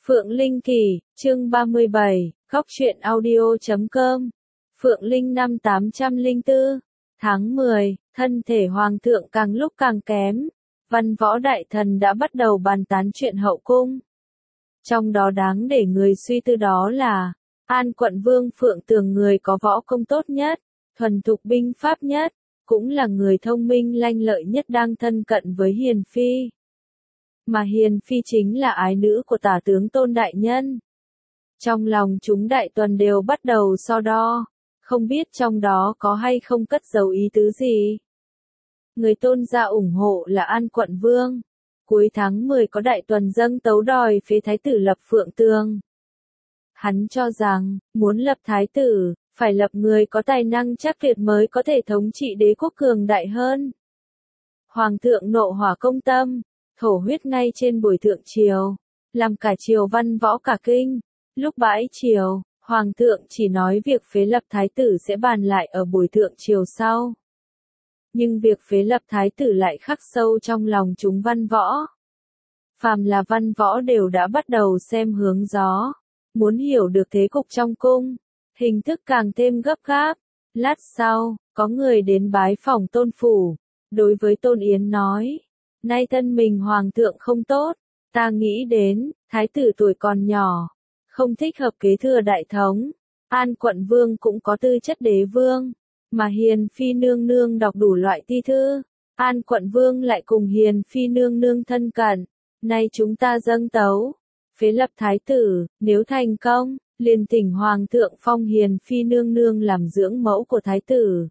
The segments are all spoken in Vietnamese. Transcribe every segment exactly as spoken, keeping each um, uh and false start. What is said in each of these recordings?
Phượng Linh Kỳ, chương ba mươi bảy, góc truyện audio chấm com. Phượng Linh năm tám không bốn, tháng mười, thân thể hoàng thượng càng lúc càng kém. Văn võ đại thần đã bắt đầu bàn tán chuyện hậu cung. Trong đó đáng để người suy tư đó là, An quận vương Phượng Tường người có võ công tốt nhất, thuần thục binh pháp nhất, cũng là người thông minh lanh lợi nhất đang thân cận với Hiền Phi. Mà Hiền Phi chính là ái nữ của tả tướng Tôn Đại Nhân. Trong lòng chúng đại tuần đều bắt đầu so đo, không biết trong đó có hay không cất giấu ý tứ gì. Người Tôn gia ủng hộ là An quận vương. Cuối tháng mười có đại tuần dâng tấu đòi phế thái tử lập Phượng Tường. Hắn cho rằng, muốn lập thái tử, phải lập người có tài năng chắc tuyệt mới có thể thống trị đế quốc cường đại hơn. Hoàng thượng nộ hỏa công tâm, thổ huyết ngay trên buổi thượng triều, làm cả triều văn võ cả kinh. Lúc bãi triều, Hoàng thượng chỉ nói việc phế lập thái tử sẽ bàn lại ở buổi thượng triều sau. Nhưng việc phế lập thái tử lại khắc sâu trong lòng chúng văn võ. Phàm là văn võ đều đã bắt đầu xem hướng gió, muốn hiểu được thế cục trong cung, hình thức càng thêm gấp gáp. Lát sau, có người đến bái phòng Tôn phủ, đối với Tôn Yến nói, nay thân mình hoàng thượng không tốt, ta nghĩ đến, thái tử tuổi còn nhỏ, không thích hợp kế thừa đại thống. An quận vương cũng có tư chất đế vương, mà Hiền Phi nương nương đọc đủ loại thi thư, An quận vương lại cùng Hiền Phi nương nương thân cận. Nay chúng ta dâng tấu, phế lập thái tử, nếu thành công, liền thỉnh hoàng thượng phong Hiền Phi nương nương làm dưỡng mẫu của thái tử.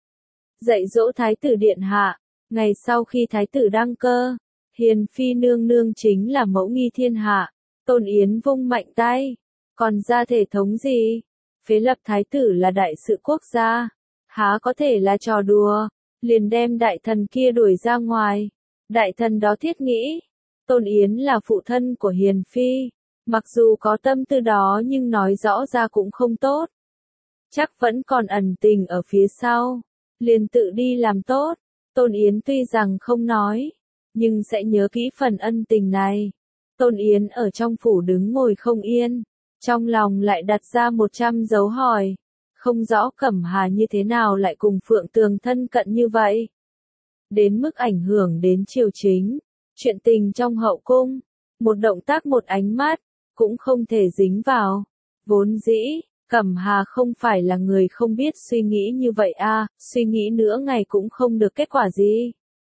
Dạy dỗ thái tử điện hạ, ngày sau khi thái tử đăng cơ, Hiền Phi nương nương chính là mẫu nghi thiên hạ. Tôn Yến vung mạnh tay, còn ra thể thống gì? Phế lập thái tử là đại sự quốc gia, há có thể là trò đùa, liền đem đại thần kia đuổi ra ngoài. Đại thần đó thiết nghĩ, Tôn Yến là phụ thân của Hiền Phi, mặc dù có tâm tư đó nhưng nói rõ ra cũng không tốt. Chắc vẫn còn ẩn tình ở phía sau, liền tự đi làm tốt. Tôn Yến tuy rằng không nói, nhưng sẽ nhớ kỹ phần ân tình này. Tôn Yến ở trong phủ đứng ngồi không yên, trong lòng lại đặt ra một trăm dấu hỏi, không rõ Cẩm Hà như thế nào lại cùng Phượng Tường thân cận như vậy. Đến mức ảnh hưởng đến triều chính, chuyện tình trong hậu cung, một động tác một ánh mắt, cũng không thể dính vào. Vốn dĩ, Cẩm Hà không phải là người không biết suy nghĩ như vậy à, suy nghĩ nữa ngày cũng không được kết quả gì.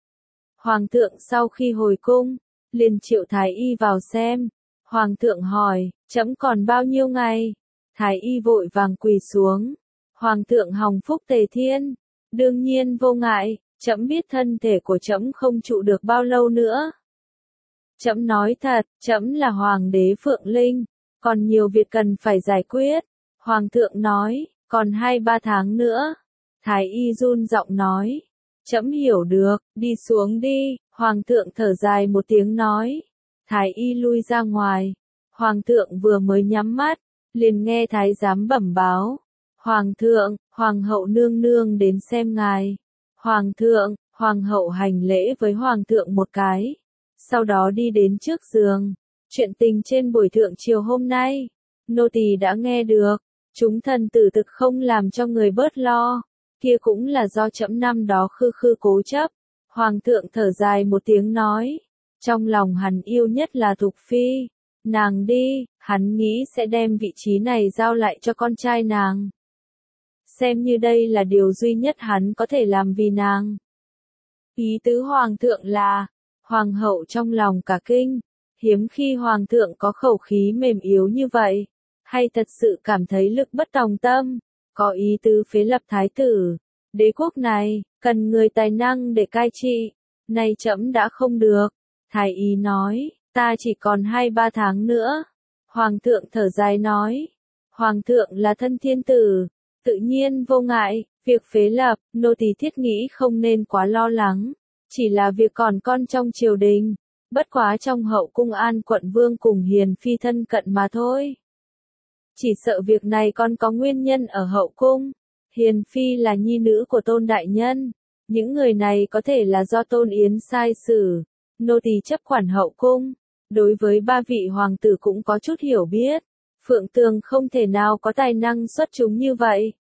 Hoàng thượng sau khi hồi cung, liền triệu Thái Y vào xem. Hoàng thượng hỏi, trẫm còn bao nhiêu ngày? Thái Y vội vàng quỳ xuống. Hoàng thượng hòng phúc tề thiên, đương nhiên vô ngại, trẫm biết thân thể của trẫm không trụ được bao lâu nữa. Trẫm nói thật, trẫm là hoàng đế Phượng Linh, còn nhiều việc cần phải giải quyết. Hoàng thượng nói, còn hai ba tháng nữa. Thái Y run giọng nói, trẫm hiểu được, đi xuống đi. Hoàng thượng thở dài một tiếng nói. Thái Y lui ra ngoài. Hoàng thượng vừa mới nhắm mắt, liền nghe thái giám bẩm báo. Hoàng thượng, hoàng hậu nương nương đến xem ngài. Hoàng thượng, hoàng hậu hành lễ với hoàng thượng một cái, sau đó đi đến trước giường. Chuyện tình trên buổi thượng triều hôm nay, nô tỳ đã nghe được, chúng thần tử thực không làm cho người bớt lo, kia cũng là do trẫm năm đó khư khư cố chấp. Hoàng thượng thở dài một tiếng nói, trong lòng hắn yêu nhất là Thục Phi, nàng đi, hắn nghĩ sẽ đem vị trí này giao lại cho con trai nàng. Xem như đây là điều duy nhất hắn có thể làm vì nàng. Ý tứ hoàng thượng là, hoàng hậu trong lòng cả kinh, hiếm khi hoàng thượng có khẩu khí mềm yếu như vậy, hay thật sự cảm thấy lực bất tòng tâm, có ý tứ phế lập thái tử. Đế quốc này, cần người tài năng để cai trị, nay trẫm đã không được. Thái Y nói, ta chỉ còn hai ba tháng nữa. Hoàng thượng thở dài nói, hoàng thượng là thân thiên tử, tự nhiên vô ngại, việc phế lập, nô tỳ thiết nghĩ không nên quá lo lắng, chỉ là việc còn con trong triều đình, bất quá trong hậu cung An quận vương cùng Hiền Phi thân cận mà thôi. Chỉ sợ việc này còn có nguyên nhân ở hậu cung. Hiền Phi là nhi nữ của Tôn Đại Nhân, những người này có thể là do Tôn Yến sai xử. Nô tỳ chấp quản hậu cung, đối với ba vị hoàng tử cũng có chút hiểu biết. Phượng Tường không thể nào có tài năng xuất chúng như vậy.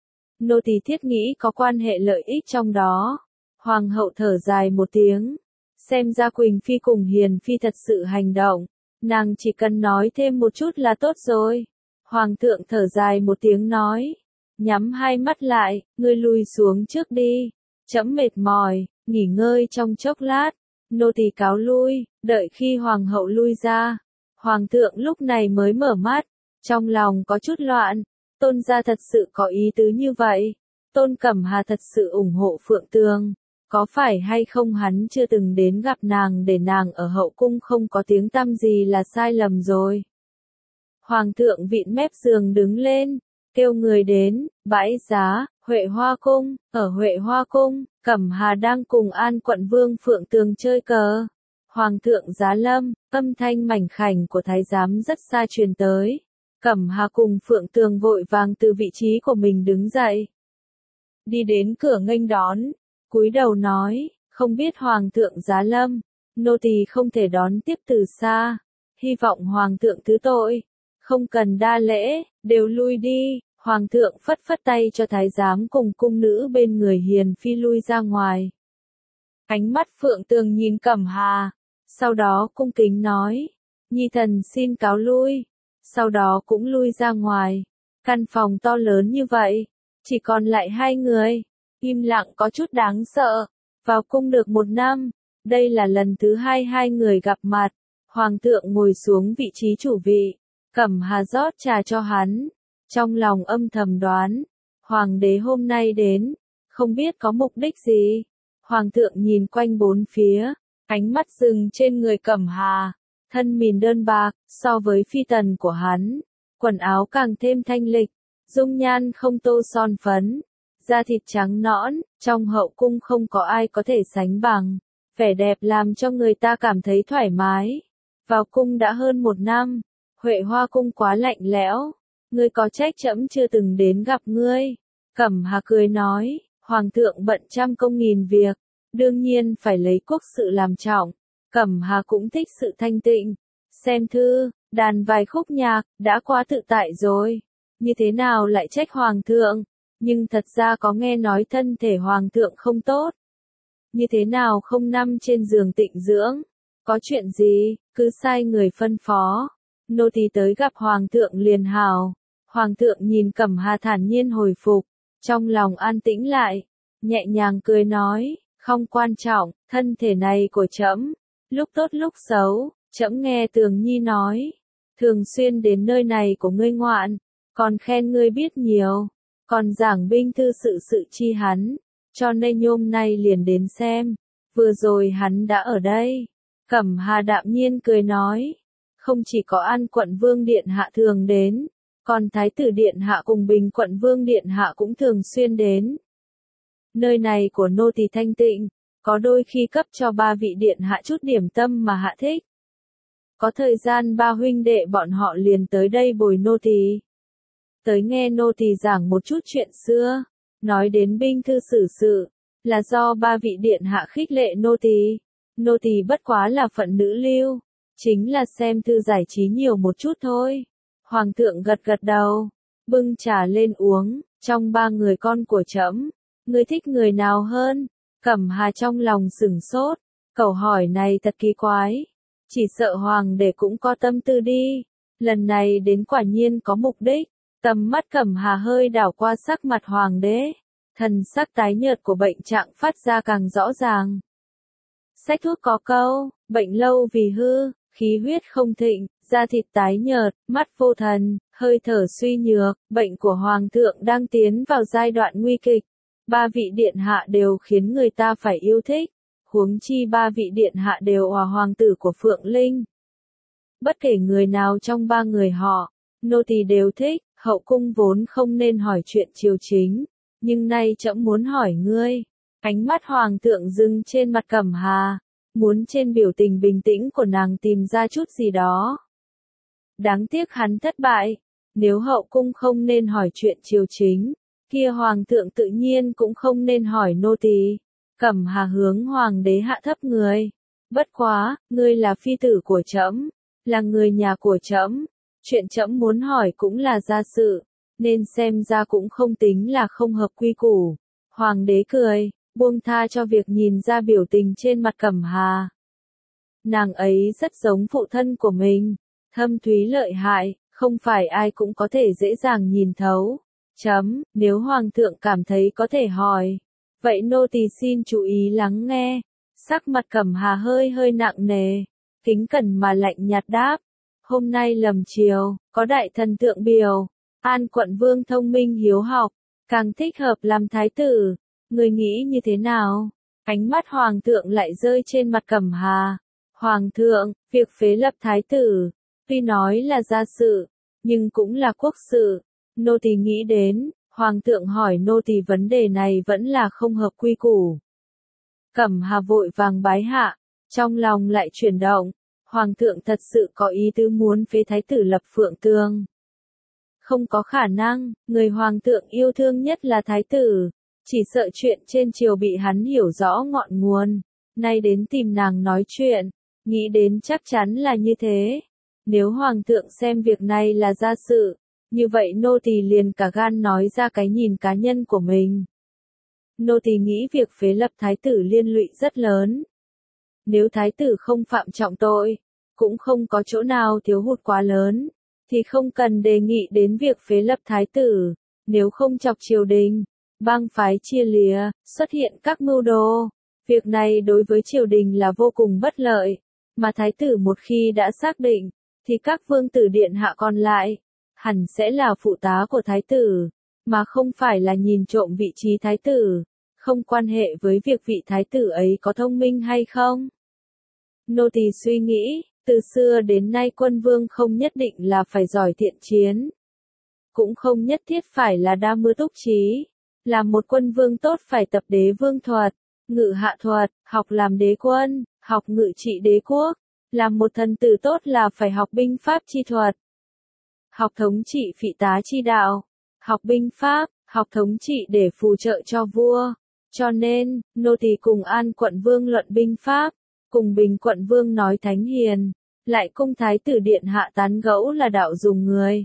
Nô tỳ thiết nghĩ có quan hệ lợi ích trong đó. Hoàng hậu thở dài một tiếng. Xem ra Quỳnh Phi cùng Hiền Phi thật sự hành động. Nàng chỉ cần nói thêm một chút là tốt rồi. Hoàng thượng thở dài một tiếng nói. Nhắm hai mắt lại, ngươi lùi xuống trước đi. Trẫm mệt mỏi, nghỉ ngơi trong chốc lát. Nô tỳ cáo lui, đợi khi hoàng hậu lui ra. Hoàng thượng lúc này mới mở mắt. Trong lòng có chút loạn. Tôn gia thật sự có ý tứ như vậy. Tôn Cẩm Hà thật sự ủng hộ Phượng Tường. Có phải hay không hắn chưa từng đến gặp nàng để nàng ở hậu cung không có tiếng tăm gì là sai lầm rồi. Hoàng thượng vịn mép giường đứng lên, kêu người đến, bãi giá, Huệ Hoa Cung. Ở Huệ Hoa Cung, Cẩm Hà đang cùng An Quận Vương Phượng Tường chơi cờ. Hoàng thượng giá lâm, âm thanh mảnh khảnh của thái giám rất xa truyền tới. Cẩm Hà cùng Phượng Tường vội vàng từ vị trí của mình đứng dậy. Đi đến cửa nghênh đón, cúi đầu nói, không biết Hoàng thượng giá lâm, nô tỳ không thể đón tiếp từ xa. Hy vọng Hoàng thượng thứ tội, không cần đa lễ, đều lui đi. Hoàng thượng phất phất tay cho thái giám cùng cung nữ bên người Hiền Phi lui ra ngoài. Ánh mắt Phượng Tường nhìn Cẩm Hà, sau đó cung kính nói, nhi thần xin cáo lui. Sau đó cũng lui ra ngoài. Căn phòng to lớn như vậy, chỉ còn lại hai người. Im lặng có chút đáng sợ. Vào cung được một năm, đây là lần thứ hai hai người gặp mặt. Hoàng thượng ngồi xuống vị trí chủ vị. Cẩm Hà rót trà cho hắn. Trong lòng âm thầm đoán, hoàng đế hôm nay đến, không biết có mục đích gì. Hoàng thượng nhìn quanh bốn phía, ánh mắt dừng trên người Cẩm Hà. Thân mìn đơn bạc, so với phi tần của hắn, quần áo càng thêm thanh lịch, dung nhan không tô son phấn, da thịt trắng nõn, trong hậu cung không có ai có thể sánh bằng, vẻ đẹp làm cho người ta cảm thấy thoải mái. Vào cung đã hơn một năm, Huệ Hoa Cung quá lạnh lẽo, ngươi có trách trẫm chưa từng đến gặp ngươi. Cẩm Hà cười nói, hoàng thượng bận trăm công nghìn việc, đương nhiên phải lấy quốc sự làm trọng. Cẩm Hà cũng thích sự thanh tịnh, xem thư, đàn vài khúc nhạc, đã quá tự tại rồi. Như thế nào lại trách hoàng thượng, nhưng thật ra có nghe nói thân thể hoàng thượng không tốt. Như thế nào không nằm trên giường tịnh dưỡng, có chuyện gì, cứ sai người phân phó. Nô tỳ tới gặp hoàng thượng liền hào. Hoàng thượng nhìn Cẩm Hà thản nhiên hồi phục, trong lòng an tĩnh lại, nhẹ nhàng cười nói, không quan trọng, thân thể này của trẫm. Lúc tốt lúc xấu, trẫm nghe Tường Nhi nói, thường xuyên đến nơi này của ngươi ngoạn, còn khen ngươi biết nhiều, còn giảng binh thư sự sự chi hắn, cho nên nhôm nay liền đến xem, vừa rồi hắn đã ở đây. Cẩm Hà đạm nhiên cười nói, không chỉ có An Quận Vương Điện Hạ thường đến, còn Thái tử Điện Hạ cùng Bình Quận Vương Điện Hạ cũng thường xuyên đến. Nơi này của nô tỳ thanh tịnh, có đôi khi cấp cho ba vị điện hạ chút điểm tâm mà hạ thích. Có thời gian ba huynh đệ bọn họ liền tới đây bồi nô tỳ. Tới nghe nô tỳ giảng một chút chuyện xưa, nói đến binh thư sử sự, là do ba vị điện hạ khích lệ nô tỳ. Nô tỳ bất quá là phận nữ lưu, chính là xem thư giải trí nhiều một chút thôi. Hoàng thượng gật gật đầu, bưng trà lên uống, trong ba người con của trẫm, ngươi thích người nào hơn? Cẩm Hà trong lòng sửng sốt, câu hỏi này thật kỳ quái, chỉ sợ hoàng đế cũng có tâm tư đi, lần này đến quả nhiên có mục đích. Tầm mắt Cẩm Hà hơi đảo qua sắc mặt hoàng đế, thần sắc tái nhợt của bệnh trạng phát ra càng rõ ràng. Sách thuốc có câu, bệnh lâu vì hư, khí huyết không thịnh, da thịt tái nhợt, mắt vô thần, hơi thở suy nhược, bệnh của hoàng thượng đang tiến vào giai đoạn nguy kịch. Ba vị điện hạ đều khiến người ta phải yêu thích, huống chi ba vị điện hạ đều là hoàng tử của Phượng Linh. Bất kể người nào trong ba người họ, nô tỳ đều thích. Hậu cung vốn không nên hỏi chuyện triều chính, nhưng nay trẫm muốn hỏi ngươi. Ánh mắt hoàng thượng dừng trên mặt Cẩm Hà, muốn trên biểu tình bình tĩnh của nàng tìm ra chút gì đó. Đáng tiếc hắn thất bại, nếu hậu cung không nên hỏi chuyện triều chính, kia hoàng thượng tự nhiên cũng không nên hỏi nô tỳ. Cẩm Hà hướng hoàng đế hạ thấp người, Bất quá, ngươi là phi tử của trẫm, là người nhà của trẫm, chuyện trẫm muốn hỏi cũng là gia sự, nên xem ra cũng không tính là không hợp quy củ. Hoàng đế cười, buông tha cho việc nhìn ra biểu tình trên mặt Cẩm Hà. Nàng ấy rất giống phụ thân của mình, thâm thúy lợi hại, không phải ai cũng có thể dễ dàng nhìn thấu. Chấm, nếu Hoàng thượng cảm thấy có thể hỏi, vậy nô tỳ xin chú ý lắng nghe. Sắc mặt Cẩm Hà hơi hơi nặng nề, kính cẩn mà lạnh nhạt đáp. Hôm nay lầm chiều, có đại thần tượng biểu, An quận vương thông minh hiếu học, càng thích hợp làm thái tử. Người nghĩ như thế nào? Ánh mắt Hoàng thượng lại rơi trên mặt Cẩm Hà. Hoàng thượng, việc phế lập thái tử, tuy nói là gia sự, nhưng cũng là quốc sự. Nô tỳ nghĩ đến, Hoàng thượng hỏi nô tỳ vấn đề này vẫn là không hợp quy củ. Cẩm Hà vội vàng bái hạ, trong lòng lại chuyển động. Hoàng thượng thật sự có ý tứ muốn phế thái tử lập Phượng Tường. Không có khả năng, người Hoàng thượng yêu thương nhất là thái tử. Chỉ sợ chuyện trên triều bị hắn hiểu rõ ngọn nguồn. Nay đến tìm nàng nói chuyện, nghĩ đến chắc chắn là như thế. Nếu Hoàng thượng xem việc này là gia sự, như vậy nô tỳ liền cả gan nói ra cái nhìn cá nhân của mình. Nô tỳ nghĩ việc phế lập thái tử liên lụy rất lớn. Nếu thái tử không phạm trọng tội, cũng không có chỗ nào thiếu hụt quá lớn, thì không cần đề nghị đến việc phế lập thái tử. Nếu không chọc triều đình, bang phái chia lìa, xuất hiện các mưu đồ, việc này đối với triều đình là vô cùng bất lợi. Mà thái tử một khi đã xác định, thì các vương tử điện hạ còn lại, hẳn sẽ là phụ tá của thái tử, mà không phải là nhìn trộm vị trí thái tử, không quan hệ với việc vị thái tử ấy có thông minh hay không. Nô tỳ suy nghĩ, từ xưa đến nay quân vương không nhất định là phải giỏi thiện chiến, cũng không nhất thiết phải là đa mưu túc trí. Làm một quân vương tốt phải tập đế vương thuật, ngự hạ thuật, học làm đế quân, học ngự trị đế quốc. Làm một thần tử tốt là phải học binh pháp chi thuật, học thống trị phỉ tá chi đạo, học binh pháp, học thống trị để phù trợ cho vua. Cho nên, nô tỳ cùng An quận vương luận binh pháp, cùng Bình quận vương nói thánh hiền, lại cung thái tử điện hạ tán gẫu là đạo dùng người.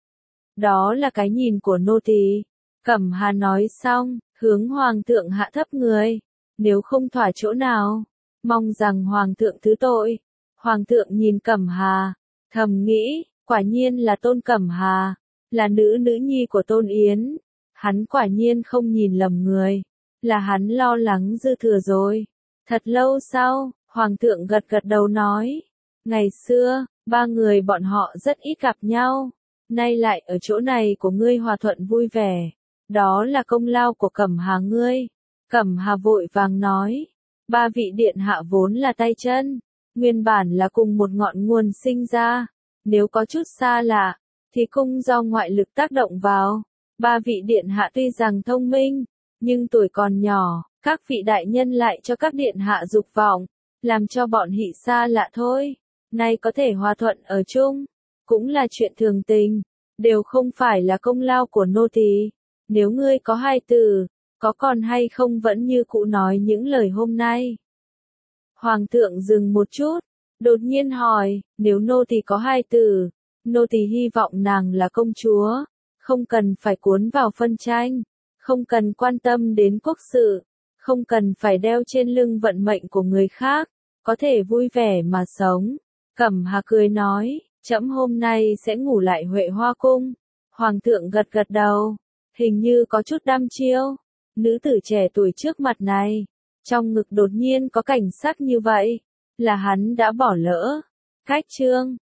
Đó là cái nhìn của nô tỳ. Cẩm Hà nói xong, hướng Hoàng thượng hạ thấp người. Nếu không thỏa chỗ nào, mong rằng Hoàng thượng thứ tội. Hoàng thượng nhìn Cẩm Hà, thầm nghĩ, quả nhiên là Tôn Cẩm Hà, là nữ nữ nhi của Tôn Yến. Hắn quả nhiên không nhìn lầm người, là hắn lo lắng dư thừa rồi. Thật lâu sau, Hoàng thượng gật gật đầu nói, ngày xưa, ba người bọn họ rất ít gặp nhau, nay lại ở chỗ này của ngươi hòa thuận vui vẻ. Đó là công lao của Cẩm Hà ngươi. Cẩm Hà vội vàng nói, ba vị điện hạ vốn là tay chân, nguyên bản là cùng một ngọn nguồn sinh ra, nếu có chút xa lạ, thì cung do ngoại lực tác động vào. Ba vị điện hạ tuy rằng thông minh, nhưng tuổi còn nhỏ, các vị đại nhân lại cho các điện hạ dục vọng, làm cho bọn hị xa lạ thôi. Nay có thể hòa thuận ở chung, cũng là chuyện thường tình, đều không phải là công lao của nô tỳ. Nếu ngươi có hai tử, có còn hay không vẫn như cũ nói những lời hôm nay. Hoàng thượng dừng một chút, đột nhiên hỏi, nếu nô tỳ có hai tử, nô tỳ hy vọng nàng là công chúa, không cần phải cuốn vào phân tranh, không cần quan tâm đến quốc sự, không cần phải đeo trên lưng vận mệnh của người khác, có thể vui vẻ mà sống. Cẩm Hà cười nói, trẫm hôm nay sẽ ngủ lại Huệ Hoa cung. Hoàng thượng gật gật đầu, hình như có chút đăm chiêu. Nữ tử trẻ tuổi trước mặt này, trong ngực đột nhiên có cảnh sắc như vậy, là hắn đã bỏ lỡ. Cách chương